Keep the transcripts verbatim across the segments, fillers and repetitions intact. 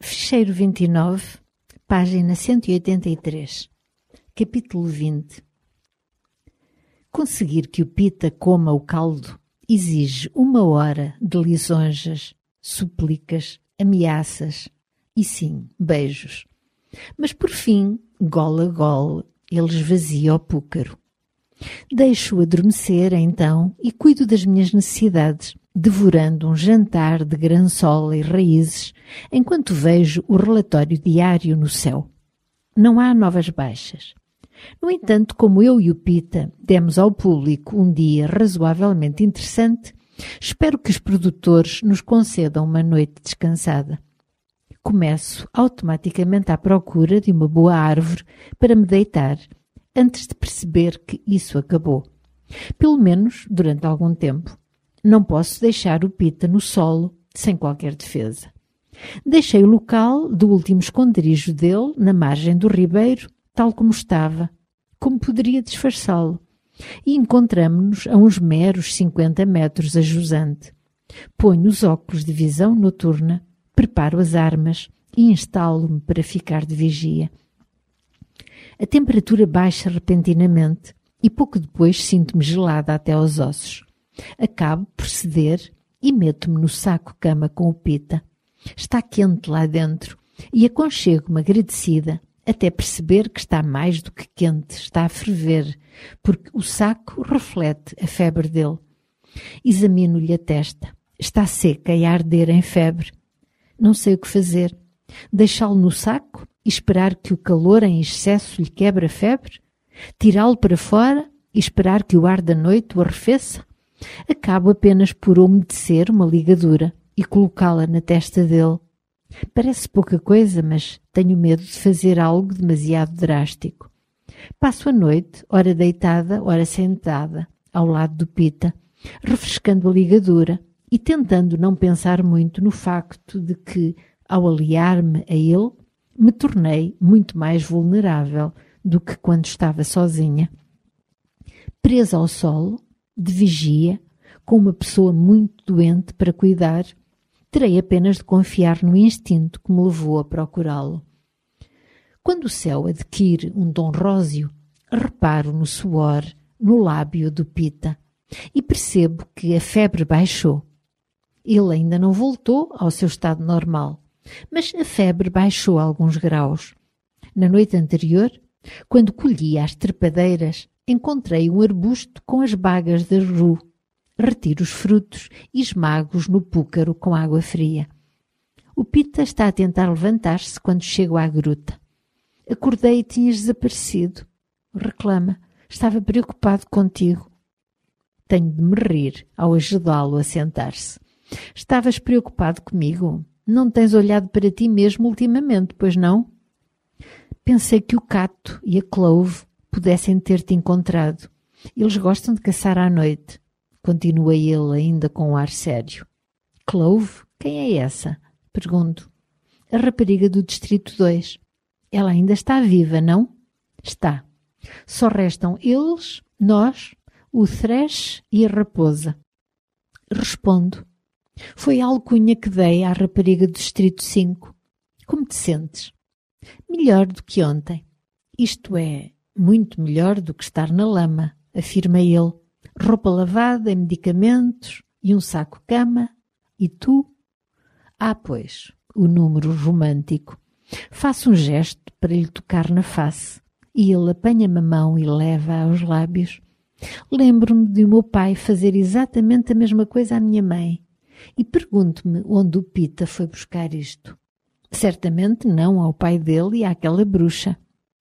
Ficheiro vinte e nove, página cento e oitenta e três, capítulo vinte. Conseguir que o Pita coma o caldo exige uma hora de lisonjas, súplicas, ameaças e, sim, beijos. Mas, por fim, gole a gole, ele esvazia o púcaro. Deixo-o adormecer, então, e cuido das minhas necessidades, devorando um jantar de grançola e raízes, enquanto vejo o relatório diário no céu. Não há novas baixas. No entanto, como eu e o Pita demos ao público um dia razoavelmente interessante, espero que os produtores nos concedam uma noite descansada. Começo automaticamente à procura de uma boa árvore para me deitar, antes de perceber que isso acabou. Pelo menos durante algum tempo. Não posso deixar o Pita no solo sem qualquer defesa. Deixei o local do último esconderijo dele, na margem do ribeiro, tal como estava, como poderia disfarçá-lo, e encontramo-nos a uns meros cinquenta metros a jusante. Ponho os óculos de visão noturna, preparo as armas e instalo-me para ficar de vigia. A temperatura baixa repentinamente e pouco depois sinto-me gelada até aos ossos. Acabo por ceder e meto-me no saco-cama com o Pita. Está quente lá dentro e aconchego-me agradecida até perceber que está mais do que quente, está a ferver, porque o saco reflete a febre dele. Examino-lhe a testa. Está seca e a arder em febre. Não sei o que fazer. Deixá-lo no saco e esperar que o calor em excesso lhe quebre a febre? Tirá-lo para fora e esperar que o ar da noite o arrefeça? Acabo apenas por umedecer uma ligadura e colocá-la na testa dele. Parece pouca coisa, mas tenho medo de fazer algo demasiado drástico. Passo a noite, ora deitada, ora sentada, ao lado do Pita, refrescando a ligadura e tentando não pensar muito no facto de que, ao aliar-me a ele, me tornei muito mais vulnerável do que quando estava sozinha. Presa ao solo, de vigia, com uma pessoa muito doente para cuidar, terei apenas de confiar no instinto que me levou a procurá-lo. Quando o céu adquire um tom róseo, reparo no suor, no lábio do Pita, e percebo que a febre baixou. Ele ainda não voltou ao seu estado normal, mas a febre baixou alguns graus. Na noite anterior, quando colhia as trepadeiras, encontrei um arbusto com as bagas da ru. Retiro os frutos e esmago-os no púcaro com água fria. O Pita está a tentar levantar-se quando chego à gruta. Acordei e tinhas desaparecido. Reclama. Estava preocupado contigo. Tenho de me rir ao ajudá-lo a sentar-se. Estavas preocupado comigo? Não tens olhado para ti mesmo ultimamente, pois não? Pensei que o Cato e a Clove pudessem ter-te encontrado. Eles gostam de caçar à noite. Continua ele ainda com um ar sério. Clove? Quem é essa? Pergunto. A rapariga do Distrito dois. Ela ainda está viva, não? Está. Só restam eles, nós, o Thresh e a raposa. Respondo. Foi a alcunha que dei à rapariga do Distrito cinco. Como te sentes? Melhor do que ontem. Isto é, muito melhor do que estar na lama, afirma ele. Roupa lavada e medicamentos e um saco-cama. E tu? Ah, pois, o número romântico. Faço um gesto para lhe tocar na face e ele apanha-me a mão e leva-a aos lábios. Lembro-me de o meu pai fazer exatamente a mesma coisa à minha mãe e pergunto-me onde o Pita foi buscar isto. Certamente não ao pai dele e àquela bruxa.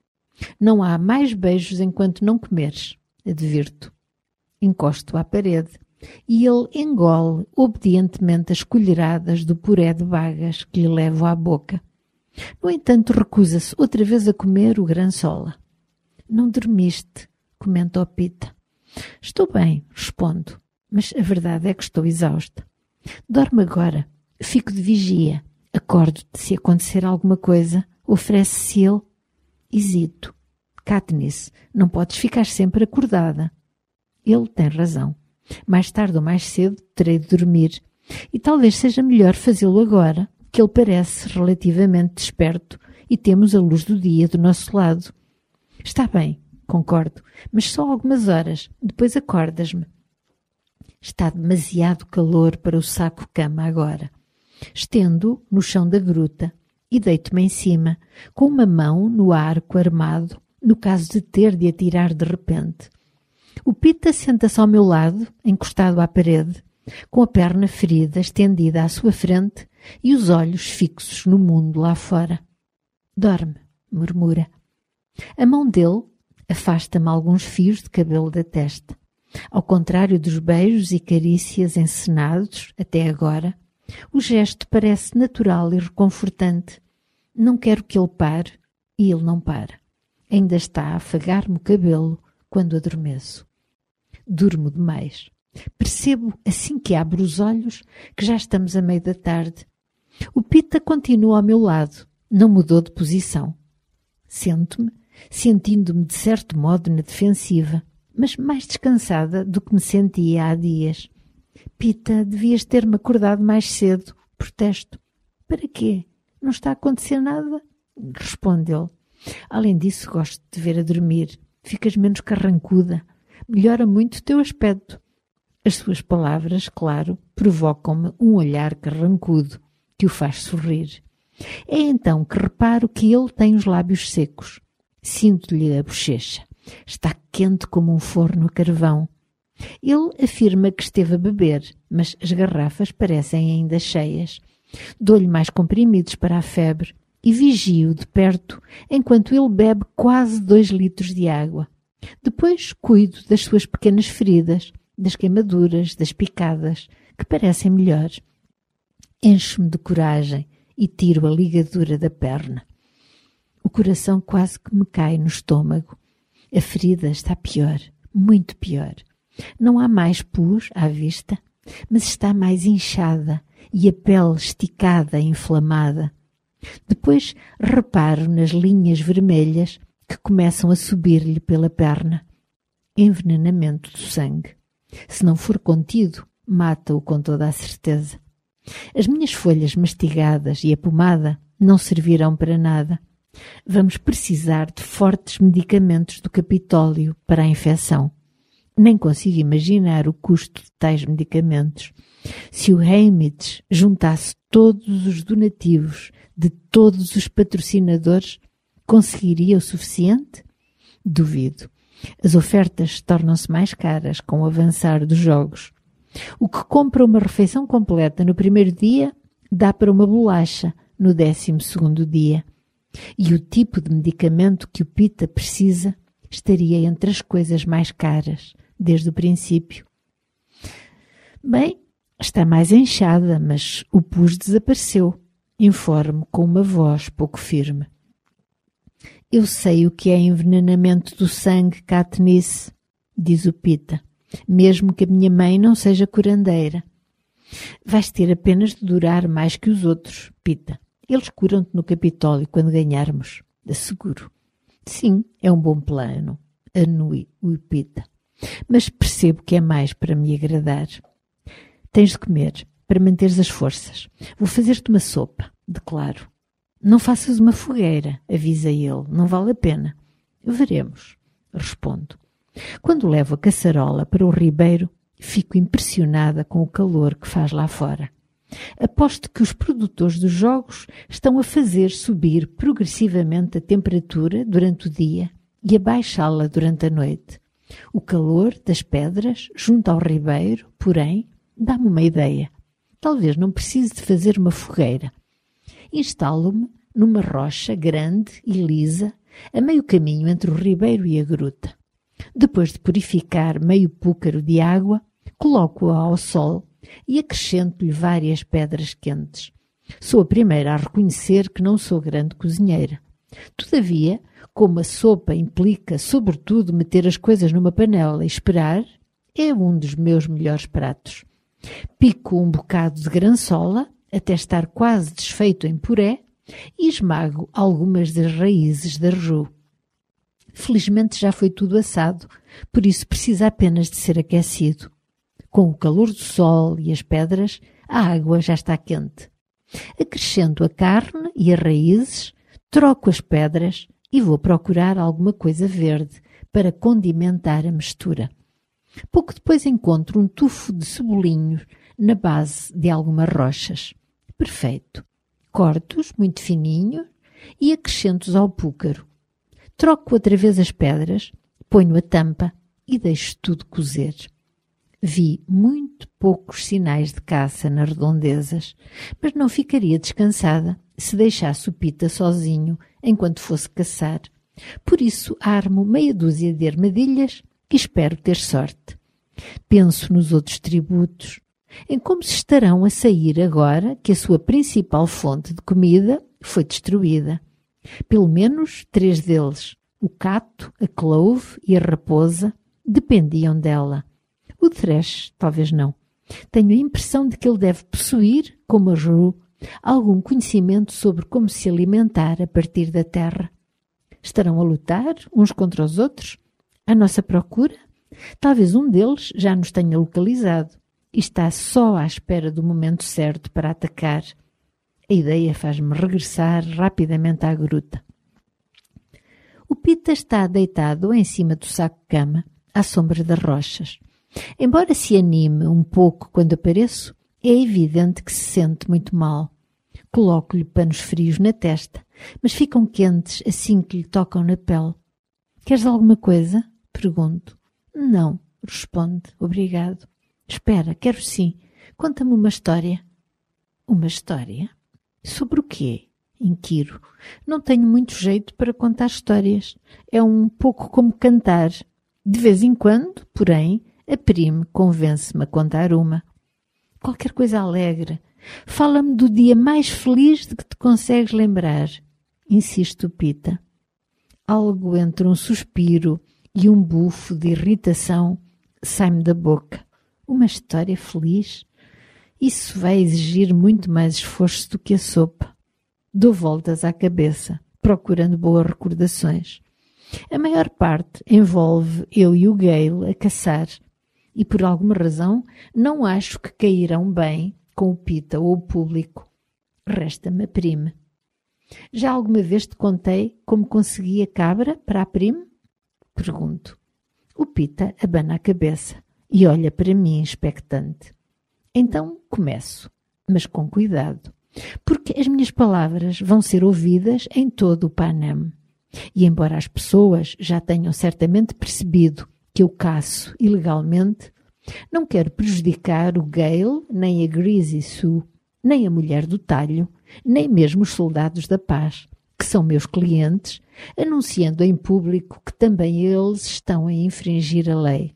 Não há mais beijos enquanto não comeres, advirto. Encosto à parede e ele engole obedientemente as colheradas do puré de bagas que lhe levo à boca. No entanto, recusa-se outra vez a comer o grançola. Não dormiste, comenta o Pita. Estou bem, respondo, mas a verdade é que estou exausta. Dorme agora, fico de vigia, acordo-te se acontecer alguma coisa, oferece-se ele. Hesito. Katniss, não podes ficar sempre acordada. Ele tem razão. Mais tarde ou mais cedo terei de dormir. E talvez seja melhor fazê-lo agora, que que ele parece relativamente desperto e temos a luz do dia do nosso lado. Está bem, concordo, mas só algumas horas, depois acordas-me. Está demasiado calor para o saco-cama agora. Estendo no chão da gruta e deito-me em cima, com uma mão no arco armado, no caso de ter de atirar de repente. O Pita senta-se ao meu lado, encostado à parede, com a perna ferida estendida à sua frente e os olhos fixos no mundo lá fora. Dorme, murmura. A mão dele afasta-me alguns fios de cabelo da testa. Ao contrário dos beijos e carícias encenados até agora, o gesto parece natural e reconfortante. Não quero que ele pare e ele não para. Ainda está a afagar-me o cabelo quando adormeço. Durmo demais. Percebo, assim que abro os olhos, que já estamos a meio da tarde. O Pita continua ao meu lado, não mudou de posição. Sento-me, sentindo-me de certo modo na defensiva, mas mais descansada do que me sentia há dias. Pita, devias ter-me acordado mais cedo, protesto. Para quê? Não está a acontecer nada? Responde ele. Além disso, gosto de te ver a dormir. Ficas menos carrancuda. Melhora muito o teu aspecto. As suas palavras, claro, provocam-me um olhar carrancudo que o faz sorrir. É então que reparo que ele tem os lábios secos. Sinto-lhe a bochecha. Está quente como um forno a carvão. Ele afirma que esteve a beber, mas as garrafas parecem ainda cheias. Dou-lhe mais comprimidos para a febre e vigio de perto enquanto ele bebe quase dois litros de água. Depois cuido das suas pequenas feridas, das queimaduras, das picadas, que parecem melhores. Encho-me de coragem e tiro a ligadura da perna. O coração quase que me cai no estômago. A ferida está pior, muito pior. Não há mais pus à vista, mas está mais inchada e a pele esticada e inflamada. Depois reparo nas linhas vermelhas que começam a subir-lhe pela perna. Envenenamento do sangue. Se não for contido, mata-o com toda a certeza. As minhas folhas mastigadas e a pomada não servirão para nada. Vamos precisar de fortes medicamentos do Capitólio para a infecção. Nem consigo imaginar o custo de tais medicamentos. Se o Heimlich juntasse todos os donativos de todos os patrocinadores, conseguiria o suficiente? Duvido. As ofertas tornam-se mais caras com o avançar dos jogos. O que compra uma refeição completa no primeiro dia, dá para uma bolacha no décimo segundo dia. E o tipo de medicamento que o Pita precisa estaria entre as coisas mais caras, desde o princípio. Bem, está mais inchada, mas o pus desapareceu, informo com uma voz pouco firme. Eu sei o que é envenenamento do sangue, Katniss, diz o Pita, mesmo que a minha mãe não seja curandeira. Vais ter apenas de durar mais que os outros, Pita. Eles curam-te no Capitólio quando ganharmos, asseguro. Sim, é um bom plano, anui o Pita. Mas percebo que é mais para me agradar. Tens de comer, para manteres as forças. Vou fazer-te uma sopa, declaro. Não faças uma fogueira, avisa ele, não vale a pena. Veremos, respondo. Quando levo a caçarola para o ribeiro, fico impressionada com o calor que faz lá fora. Aposto que os produtores dos jogos estão a fazer subir progressivamente a temperatura durante o dia e a baixá-la durante a noite. O calor das pedras junto ao ribeiro, porém, dá-me uma ideia. Talvez não precise de fazer uma fogueira. Instalo-me numa rocha grande e lisa, a meio caminho entre o ribeiro e a gruta. Depois de purificar meio púcaro de água, coloco-a ao sol e acrescento-lhe várias pedras quentes. Sou a primeira a reconhecer que não sou grande cozinheira. Todavia, como a sopa implica, sobretudo, meter as coisas numa panela e esperar, é um dos meus melhores pratos. Pico um bocado de grançola, até estar quase desfeito em puré, e esmago algumas das raízes da rju. Felizmente já foi tudo assado, por isso precisa apenas de ser aquecido. Com o calor do sol e as pedras, a água já está quente. Acrescento a carne e as raízes, troco as pedras e vou procurar alguma coisa verde para condimentar a mistura. Pouco depois encontro um tufo de cebolinhos na base de algumas rochas. Perfeito. Corto-os muito fininhos e acrescento-os ao púcaro. Troco outra vez as pedras, ponho a tampa e deixo tudo cozer. Vi muito poucos sinais de caça nas redondezas, mas não ficaria descansada se deixasse o Pita sozinho enquanto fosse caçar. Por isso armo meia dúzia de armadilhas e espero ter sorte. Penso nos outros tributos, em como se estarão a sair agora que a sua principal fonte de comida foi destruída. Pelo menos três deles, o cato, a couve e a raposa, dependiam dela. O thrush, talvez não. Tenho a impressão de que ele deve possuir, como a Ru, algum conhecimento sobre como se alimentar a partir da terra. Estarão a lutar uns contra os outros? À nossa procura? Talvez um deles já nos tenha localizado e está só à espera do momento certo para atacar. A ideia faz-me regressar rapidamente à gruta. O Pita está deitado em cima do saco-cama, à sombra das rochas. Embora se anime um pouco quando apareço, é evidente que se sente muito mal. Coloco-lhe panos frios na testa, mas ficam quentes assim que lhe tocam na pele. Queres alguma coisa? Pergunto. Não, responde. Obrigado. Espera, quero sim. Conta-me uma história. Uma história? Sobre o quê? Inquiro. Não tenho muito jeito para contar histórias. É um pouco como cantar. De vez em quando, porém, a Prime convence-me a contar uma. Qualquer coisa alegre. Fala-me do dia mais feliz de que te consegues lembrar. Insiste o Pita. Algo entre um suspiro e um bufo de irritação sai-me da boca. Uma história feliz? Isso vai exigir muito mais esforço do que a sopa. Dou voltas à cabeça, procurando boas recordações. A maior parte envolve eu e o Gale a caçar. E por alguma razão não acho que cairão bem com o Pita ou o público. Resta-me a Prime. Já alguma vez te contei como consegui a cabra para a Prime? Pergunto. O Pita abana a cabeça e olha para mim expectante. Então começo, mas com cuidado, porque as minhas palavras vão ser ouvidas em todo o Panem. E embora as pessoas já tenham certamente percebido que eu caço ilegalmente, não quero prejudicar o Gale, nem a Greasy Sue, nem a mulher do talho, nem mesmo os soldados da paz, que são meus clientes, anunciando em público que também eles estão a infringir a lei.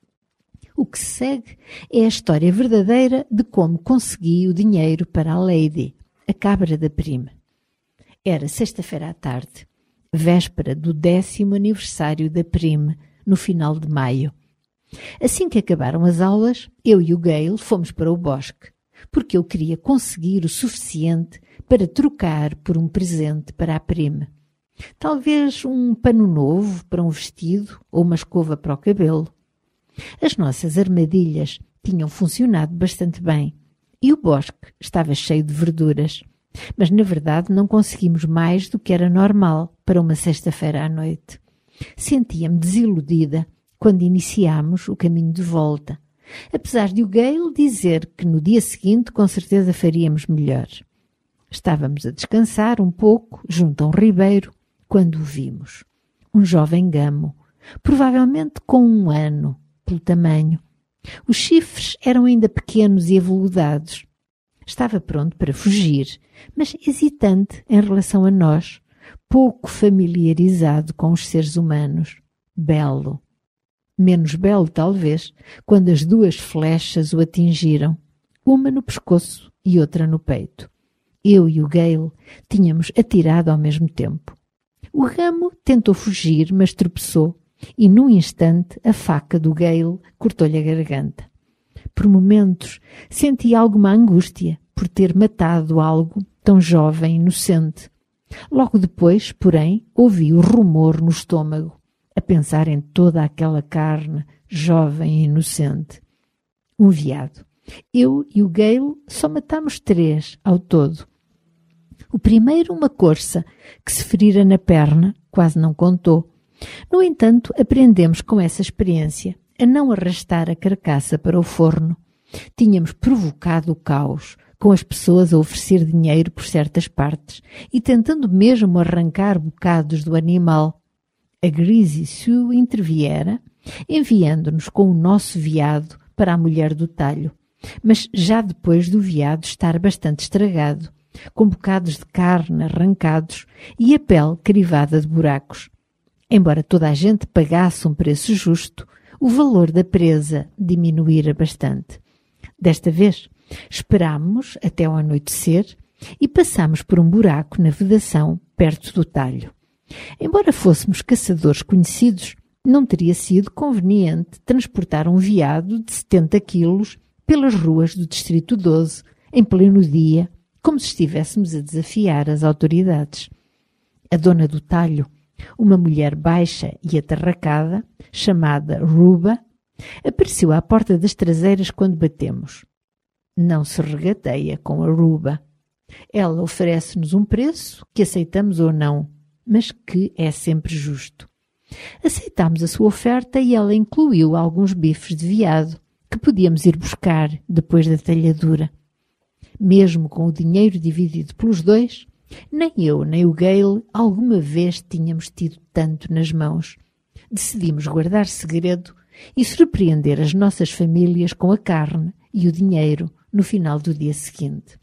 O que se segue é a história verdadeira de como consegui o dinheiro para a Lady, a cabra da Prime. Era sexta-feira à tarde, véspera do décimo aniversário da Prime, no final de maio. Assim que acabaram as aulas, eu e o Gale fomos para o bosque, porque eu queria conseguir o suficiente para trocar por um presente para a Prime. Talvez um pano novo para um vestido ou uma escova para o cabelo. As nossas armadilhas tinham funcionado bastante bem e o bosque estava cheio de verduras, mas na verdade não conseguimos mais do que era normal para uma sexta-feira à noite. Sentia-me desiludida quando iniciámos o caminho de volta, apesar de o Gale dizer que no dia seguinte com certeza faríamos melhor. Estávamos a descansar um pouco junto a um ribeiro quando o vimos. Um jovem gamo, provavelmente com um ano, pelo tamanho. Os chifres eram ainda pequenos e aveludados. Estava pronto para fugir, mas hesitante em relação a nós, pouco familiarizado com os seres humanos. Belo. Menos belo, talvez, quando as duas flechas o atingiram, uma no pescoço e outra no peito. Eu e o Gale tínhamos atirado ao mesmo tempo. O ramo tentou fugir, mas tropeçou, e num instante a faca do Gale cortou-lhe a garganta. Por momentos senti alguma angústia por ter matado algo tão jovem e inocente. Logo depois, porém, ouvi o rumor no estômago, a pensar em toda aquela carne jovem e inocente. Um veado. Eu e o Gale só matámos três ao todo. O primeiro, uma corça, que se ferira na perna, quase não contou. No entanto, aprendemos com essa experiência a não arrastar a carcaça para o forno. Tínhamos provocado o caos, com as pessoas a oferecer dinheiro por certas partes e tentando mesmo arrancar bocados do animal. A Greasy Sue interviera, enviando-nos com o nosso veado para a mulher do talho, mas já depois do veado estar bastante estragado, com bocados de carne arrancados e a pele crivada de buracos. Embora toda a gente pagasse um preço justo, o valor da presa diminuíra bastante. Desta vez, esperámos até ao anoitecer e passámos por um buraco na vedação perto do talho. Embora fôssemos caçadores conhecidos, não teria sido conveniente transportar um veado de setenta quilos pelas ruas do Distrito doze, em pleno dia, como se estivéssemos a desafiar as autoridades. A dona do talho, uma mulher baixa e atarracada, chamada Ruba, apareceu à porta das traseiras quando batemos. Não se regateia com a Ruba. Ela oferece-nos um preço que aceitamos ou não, mas que é sempre justo. Aceitámos a sua oferta e ela incluiu alguns bifes de veado que podíamos ir buscar depois da talhadura. Mesmo com o dinheiro dividido pelos dois, nem eu nem o Gale alguma vez tínhamos tido tanto nas mãos. Decidimos guardar segredo e surpreender as nossas famílias com a carne e o dinheiro no final do dia seguinte.